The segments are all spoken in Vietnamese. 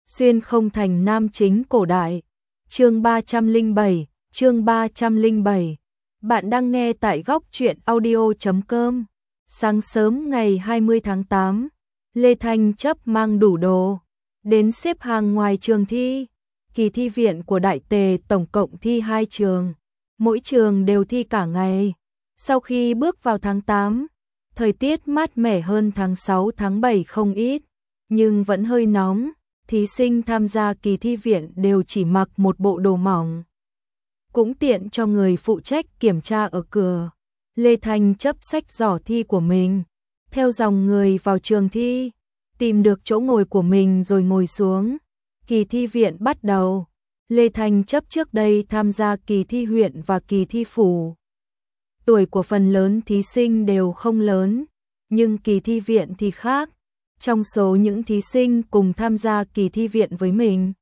Xuyên không thành nam chính cổ đại. Chương 307, chương 307. Bạn đang nghe tại góc truyện audio.com. Sáng sớm ngày 20 tháng 8, Lê Thanh Chấp mang đủ đồ đến xếp hàng ngoài trường thi. Kỳ thi viện của Đại Tề tổng cộng thi 2 trường, mỗi trường đều thi cả ngày. Sau khi bước vào tháng 8, thời tiết mát mẻ hơn tháng 6 tháng 7 không ít, nhưng vẫn hơi nóng. Thí sinh tham gia kỳ thi viện đều chỉ mặc một bộ đồ mỏng, cũng tiện cho người phụ trách kiểm tra ở cửa. Lê Thanh Chấp xách giỏ thi của mình, theo dòng người vào trường thi, tìm được chỗ ngồi của mình rồi ngồi xuống. Kỳ thi viện bắt đầu. Lê Thanh Chấp trước đây tham gia kỳ thi huyện và kỳ thi phủ. Tuổi của phần lớn thí sinh đều không lớn, nhưng kỳ thi viện thì khác. Trong số những thí sinh cùng tham gia kỳ thi viện với mình,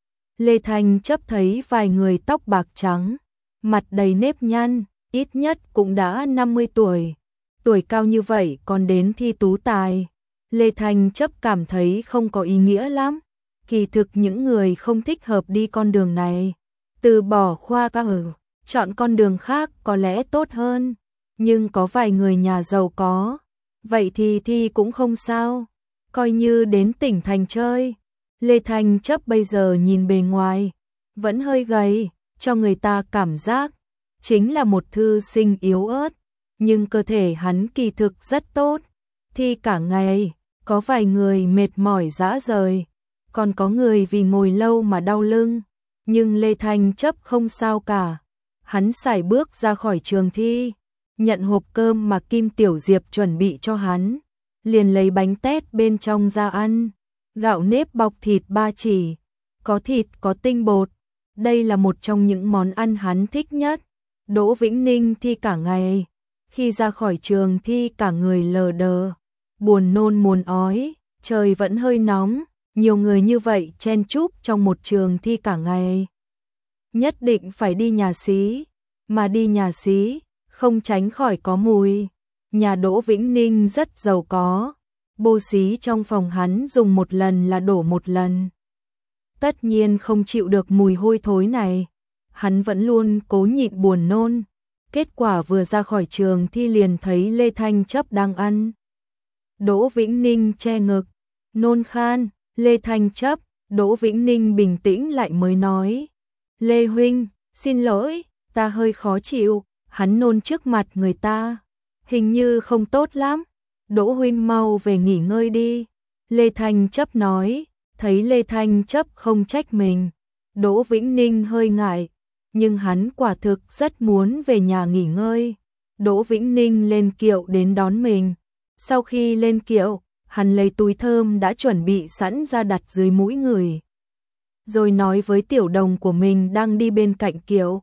Lê Thanh Chấp thấy vài người tóc bạc trắng, mặt đầy nếp nhăn, ít nhất cũng đã 50 tuổi. Tuổi cao như vậy còn đến thi tú tài. Lê Thanh Chấp cảm thấy không có ý nghĩa lắm. Kỳ thực những người không thích hợp đi con đường này, từ bỏ khoa các chọn con đường khác có lẽ tốt hơn. Nhưng có vài người nhà giàu có, vậy thì thi cũng không sao, coi như đến tỉnh thành chơi. Lê Thanh Chấp bây giờ nhìn bề ngoài vẫn hơi gầy, cho người ta cảm giác chính là một thư sinh yếu ớt, nhưng cơ thể hắn kỳ thực rất tốt. Thi cả ngày, có vài người mệt mỏi rã rời, còn có người vì ngồi lâu mà đau lưng, nhưng Lê Thanh Chấp không sao cả. Hắn sải bước ra khỏi trường thi, nhận hộp cơm mà Kim Tiểu Diệp chuẩn bị cho hắn, liền lấy bánh tét bên trong ra ăn. Gạo nếp bọc thịt ba chỉ, có thịt có tinh bột, đây là một trong những món ăn hắn thích nhất. Đỗ Vĩnh Ninh thi cả ngày, khi ra khỏi trường thi cả người lờ đờ, buồn nôn muốn ói, trời vẫn hơi nóng, nhiều người như vậy chen chúc trong một trường thi cả ngày. Nhất định phải đi nhà xí, mà đi nhà xí không tránh khỏi có mùi. Nhà Đỗ Vĩnh Ninh rất giàu có, bô xí trong phòng hắn dùng một lần là đổ một lần. Tất nhiên không chịu được mùi hôi thối này, hắn vẫn luôn cố nhịn buồn nôn. Kết quả vừa ra khỏi trường thi liền thấy Lê Thanh Chấp đang ăn. Đỗ Vĩnh Ninh che ngực, nôn khan. Lê Thanh Chấp, Đỗ Vĩnh Ninh bình tĩnh lại mới nói: Lê huynh, xin lỗi, ta hơi khó chịu. Hắn nôn trước mặt người ta, hình như không tốt lắm. Đỗ huynh mau về nghỉ ngơi đi. Lê Thanh Chấp nói. Thấy Lê Thanh Chấp không trách mình, Đỗ Vĩnh Ninh hơi ngại, nhưng hắn quả thực rất muốn về nhà nghỉ ngơi. Đỗ Vĩnh Ninh lên kiệu đến đón mình. Sau khi lên kiệu, hắn lấy túi thơm đã chuẩn bị sẵn ra đặt dưới mũi người, rồi nói với tiểu đồng của mình đang đi bên cạnh kiệu: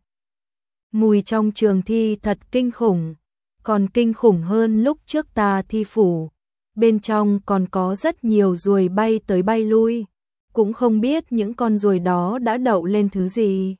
Mùi trong trường thi thật kinh khủng, còn kinh khủng hơn lúc trước ta thi phủ. Bên trong còn có rất nhiều ruồi bay tới bay lui, cũng không biết những con ruồi đó đã đậu lên thứ gì.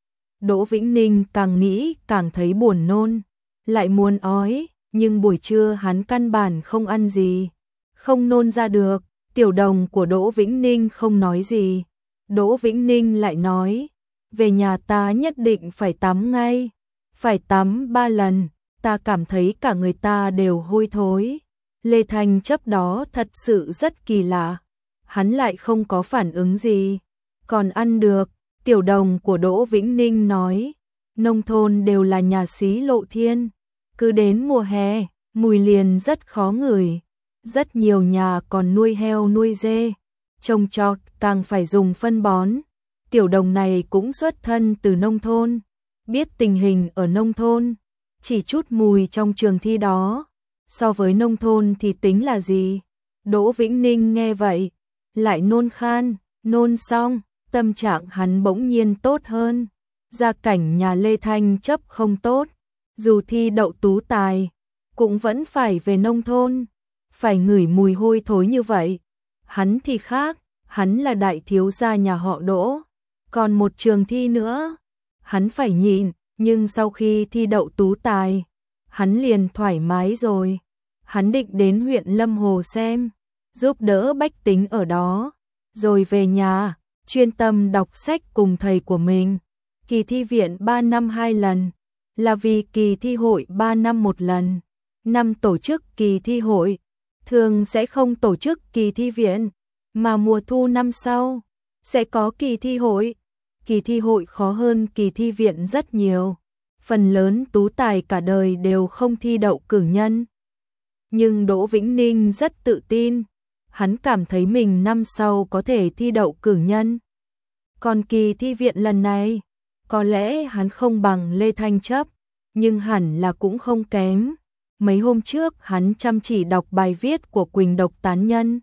Đỗ Vĩnh Ninh càng nghĩ càng thấy buồn nôn, lại muốn ói, nhưng buổi trưa hắn căn bản không ăn gì, không nôn ra được. Tiểu đồng của Đỗ Vĩnh Ninh không nói gì. Đỗ Vĩnh Ninh lại nói: Về nhà ta nhất định phải tắm ngay, phải tắm 3 lần, ta cảm thấy cả người ta đều hôi thối. Lê Thanh Chấp đó thật sự rất kỳ lạ, hắn lại không có phản ứng gì, còn ăn được. Tiểu đồng của Đỗ Vĩnh Ninh nói: Nông thôn đều là nhà xí lộ thiên, cứ đến mùa hè, mùi liền rất khó ngửi. Rất nhiều nhà còn nuôi heo nuôi dê, trồng trọt càng phải dùng phân bón. Tiểu đồng này cũng xuất thân từ nông thôn, biết tình hình ở nông thôn. Chỉ chút mùi trong trường thi đó, so với nông thôn thì tính là gì. Đỗ Vĩnh Ninh nghe vậy, lại nôn khan. Nôn xong, tâm trạng hắn bỗng nhiên tốt hơn. Gia cảnh nhà Lê Thanh Chấp không tốt, dù thi đậu tú tài, cũng vẫn phải về nông thôn, phải ngửi mùi hôi thối như vậy. Hắn thì khác, hắn là đại thiếu gia nhà họ Đỗ, còn một trường thi nữa, hắn phải nhịn. Nhưng sau khi thi đậu tú tài, hắn liền thoải mái rồi. Hắn định đến huyện Lâm Hồ xem, giúp đỡ bách tính ở đó. rồi về nhà, chuyên tâm đọc sách cùng thầy của mình. Kỳ thi viện 3 năm 2 lần, là vì kỳ thi hội 3 năm 1 lần. Năm tổ chức kỳ thi hội, thường sẽ không tổ chức kỳ thi viện, mà mùa thu năm sau sẽ có kỳ thi hội. Kỳ thi hội khó hơn kỳ thi viện rất nhiều. Phần lớn tú tài cả đời đều không thi đậu cử nhân. Nhưng Đỗ Vĩnh Ninh rất tự tin, hắn cảm thấy mình năm sau có thể thi đậu cử nhân. Còn kỳ thi viện lần này, có lẽ hắn không bằng Lê Thanh Chấp, nhưng hẳn là cũng không kém. Mấy hôm trước hắn chăm chỉ đọc bài viết của Quỳnh Độc tán nhân.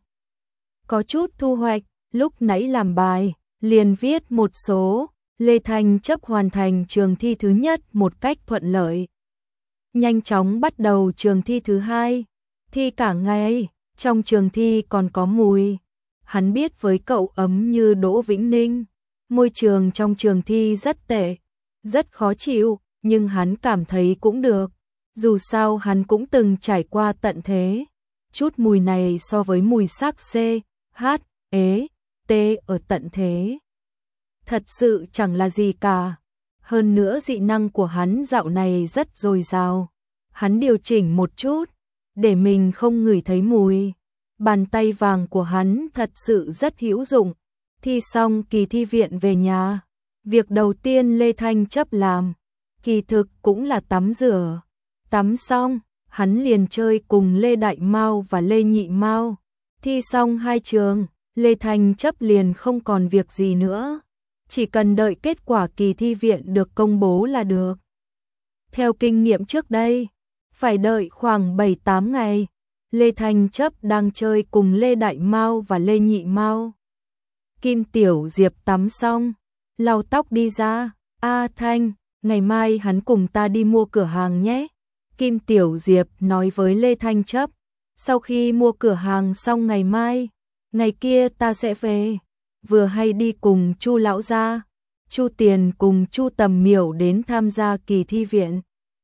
Có chút thu hoạch, lúc nãy làm bài, liền viết một số. Lê Thanh Chấp hoàn thành trường thi thứ nhất một cách thuận lợi. Nhanh chóng bắt đầu trường thi thứ hai, thi cả ngày, trong trường thi còn có mùi. Hắn biết với cậu ấm như Đỗ Vĩnh Ninh, môi trường trong trường thi rất tệ, rất khó chịu, nhưng hắn cảm thấy cũng được. Dù sao hắn cũng từng trải qua tận thế. Chút mùi này so với mùi xác C, H, E, T ở tận thế thật sự chẳng là gì cả. Hơn nữa dị năng của hắn dạo này rất dồi dào. Hắn điều chỉnh một chút, để mình không ngửi thấy mùi. Bàn tay vàng của hắn thật sự rất hữu dụng. Thi xong kỳ thi viện về nhà, việc đầu tiên Lê Thanh Chấp làm, kỳ thực cũng là tắm rửa. Tắm xong, hắn liền chơi cùng Lê Đại Mao và Lê Nhị Mao. Thi xong 2 trường, Lê Thanh Chấp liền không còn việc gì nữa. Chỉ cần đợi kết quả kỳ thi viện được công bố là được. Theo kinh nghiệm trước đây, phải đợi khoảng 7-8 ngày. Lê Thanh Chấp đang chơi cùng Lê Đại Mao và Lê Nhị Mao. Kim Tiểu Diệp tắm xong, lau tóc đi ra. A Thanh, ngày mai hắn cùng ta đi mua cửa hàng nhé. Kim Tiểu Diệp nói với Lê Thanh Chấp. Sau khi mua cửa hàng xong ngày mai, ngày kia ta sẽ về. Vừa hay đi cùng Chu lão gia, Chu Tiền cùng Chu Tầm Miểu đến tham gia kỳ thi viện.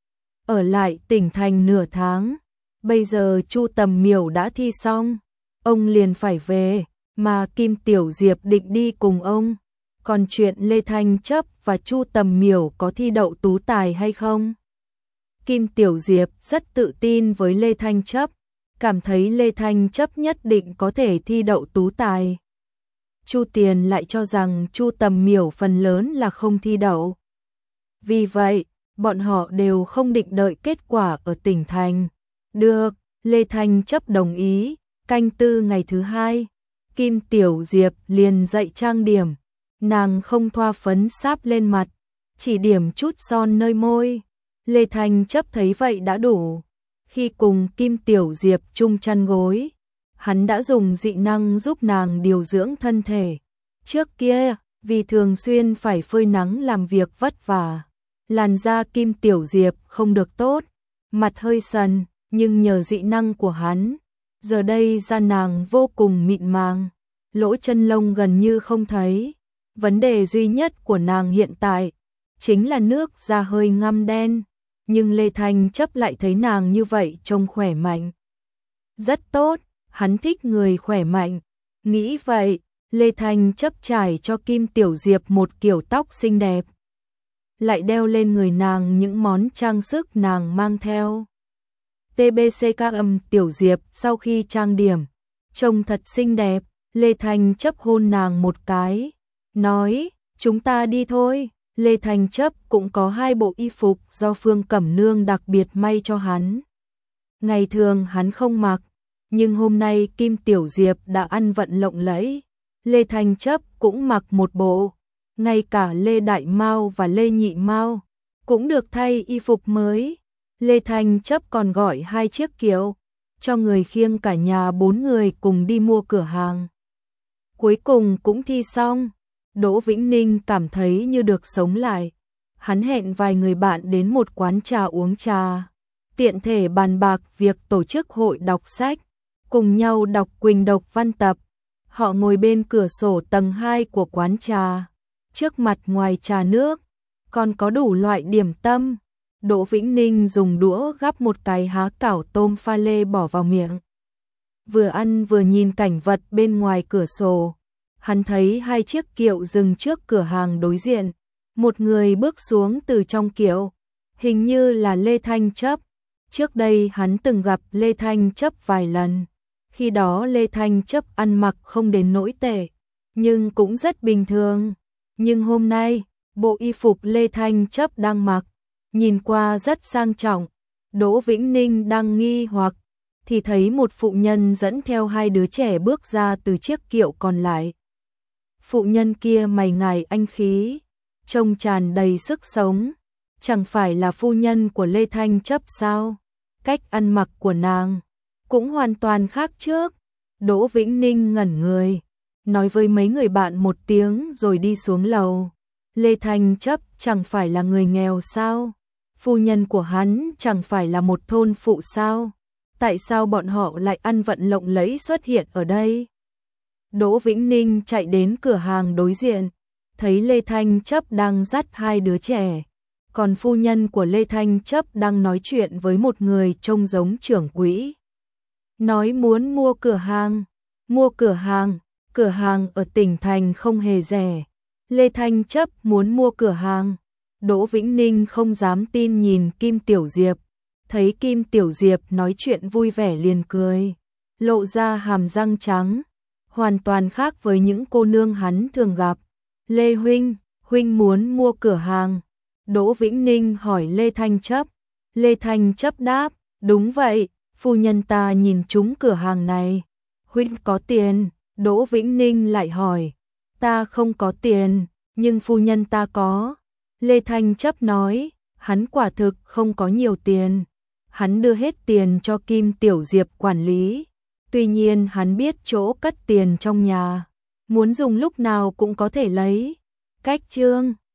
Ở lại tỉnh thành nửa tháng, bây giờ Chu Tầm Miểu đã thi xong, ông liền phải về, mà Kim Tiểu Diệp định đi cùng ông. Còn chuyện Lê Thanh Chấp và Chu Tầm Miểu có thi đậu tú tài hay không? Kim Tiểu Diệp rất tự tin với Lê Thanh Chấp, cảm thấy Lê Thanh Chấp nhất định có thể thi đậu tú tài. Chu Tiền lại cho rằng Chu Tầm Miểu phần lớn là không thi đậu. Vì vậy, bọn họ đều không định đợi kết quả ở tỉnh thành. Được, Lê Thanh Chấp đồng ý. Canh tư ngày thứ hai, Kim Tiểu Diệp liền dậy trang điểm. Nàng không thoa phấn sáp lên mặt, chỉ điểm chút son nơi môi. Lê Thanh Chấp thấy vậy đã đủ. Khi cùng Kim Tiểu Diệp chung chăn gối, hắn đã dùng dị năng giúp nàng điều dưỡng thân thể. Trước kia, vì thường xuyên phải phơi nắng làm việc vất vả, làn da Kim Tiểu Diệp không được tốt, mặt hơi sần, nhưng nhờ dị năng của hắn, giờ đây da nàng vô cùng mịn màng, lỗ chân lông gần như không thấy. Vấn đề duy nhất của nàng hiện tại chính là nước da hơi ngăm đen, nhưng Lê Thanh Chấp lại thấy nàng như vậy trông khỏe mạnh. Rất tốt, hắn thích người khỏe mạnh. Nghĩ vậy, Lê Thanh Chấp trải cho Kim Tiểu Diệp một kiểu tóc xinh đẹp, lại đeo lên người nàng những món trang sức nàng mang theo. TBCKM Tiểu Diệp sau khi trang điểm, trông thật xinh đẹp. Lê Thanh Chấp hôn nàng một cái, nói, chúng ta đi thôi. Lê Thanh Chấp cũng có 2 bộ y phục do Phương Cẩm Nương đặc biệt may cho hắn. Ngày thường hắn không mặc, nhưng hôm nay Kim Tiểu Diệp đã ăn vận lộng lẫy. Lê Thanh Chấp cũng mặc một bộ, ngay cả Lê Đại Mao và Lê Nhị Mao cũng được thay y phục mới. Lê Thanh Chấp còn gọi 2 chiếc kiệu, cho người khiêng cả nhà 4 người cùng đi mua cửa hàng. Cuối cùng cũng thi xong, Đỗ Vĩnh Ninh cảm thấy như được sống lại. Hắn hẹn vài người bạn đến một quán trà uống trà, tiện thể bàn bạc việc tổ chức hội đọc sách, cùng nhau đọc Quỳnh Độc văn tập. Họ ngồi bên cửa sổ tầng 2 của quán trà, trước mặt ngoài trà nước, còn có đủ loại điểm tâm. Đỗ Vĩnh Ninh dùng đũa gắp một cái há cảo tôm pha lê bỏ vào miệng. Vừa ăn vừa nhìn cảnh vật bên ngoài cửa sổ, hắn thấy hai chiếc kiệu dừng trước cửa hàng đối diện. Một người bước xuống từ trong kiệu, hình như là Lê Thanh Chấp. Trước đây hắn từng gặp Lê Thanh Chấp vài lần. Khi đó Lê Thanh Chấp ăn mặc không đến nỗi tệ, nhưng cũng rất bình thường. Nhưng hôm nay, bộ y phục Lê Thanh Chấp đang mặc, nhìn qua rất sang trọng. Đỗ Vĩnh Ninh đang nghi hoặc, thì thấy một phụ nhân dẫn theo hai đứa trẻ bước ra từ chiếc kiệu còn lại. Phụ nhân kia mày ngài anh khí, trông tràn đầy sức sống. Chẳng phải là phu nhân của Lê Thanh Chấp sao? Cách ăn mặc của nàng cũng hoàn toàn khác trước. Đỗ Vĩnh Ninh ngẩn người, nói với mấy người bạn một tiếng rồi đi xuống lầu. Lê Thanh Chấp chẳng phải là người nghèo sao? Phu nhân của hắn chẳng phải là một thôn phụ sao? Tại sao bọn họ lại ăn vận lộng lẫy xuất hiện ở đây? Đỗ Vĩnh Ninh chạy đến cửa hàng đối diện, thấy Lê Thanh Chấp đang dắt hai đứa trẻ, còn phu nhân của Lê Thanh Chấp đang nói chuyện với một người trông giống trưởng quỹ. Nói muốn mua cửa hàng ở tỉnh thành không hề rẻ. Lê Thanh Chấp muốn mua cửa hàng. Đỗ Vĩnh Ninh không dám tin nhìn Kim Tiểu Diệp, thấy Kim Tiểu Diệp nói chuyện vui vẻ liền cười, lộ ra hàm răng trắng, hoàn toàn khác với những cô nương hắn thường gặp. Lê huynh muốn mua cửa hàng? Đỗ Vĩnh Ninh hỏi Lê Thanh Chấp. Lê Thanh Chấp đáp, đúng vậy, phu nhân ta nhìn trúng cửa hàng này. Huynh có tiền? Đỗ Vĩnh Ninh lại hỏi. Ta không có tiền, nhưng phu nhân ta có. Lê Thanh Chấp nói, hắn quả thực không có nhiều tiền. Hắn đưa hết tiền cho Kim Tiểu Diệp quản lý. Tuy nhiên hắn biết chỗ cất tiền trong nhà, muốn dùng lúc nào cũng có thể lấy. Cách chương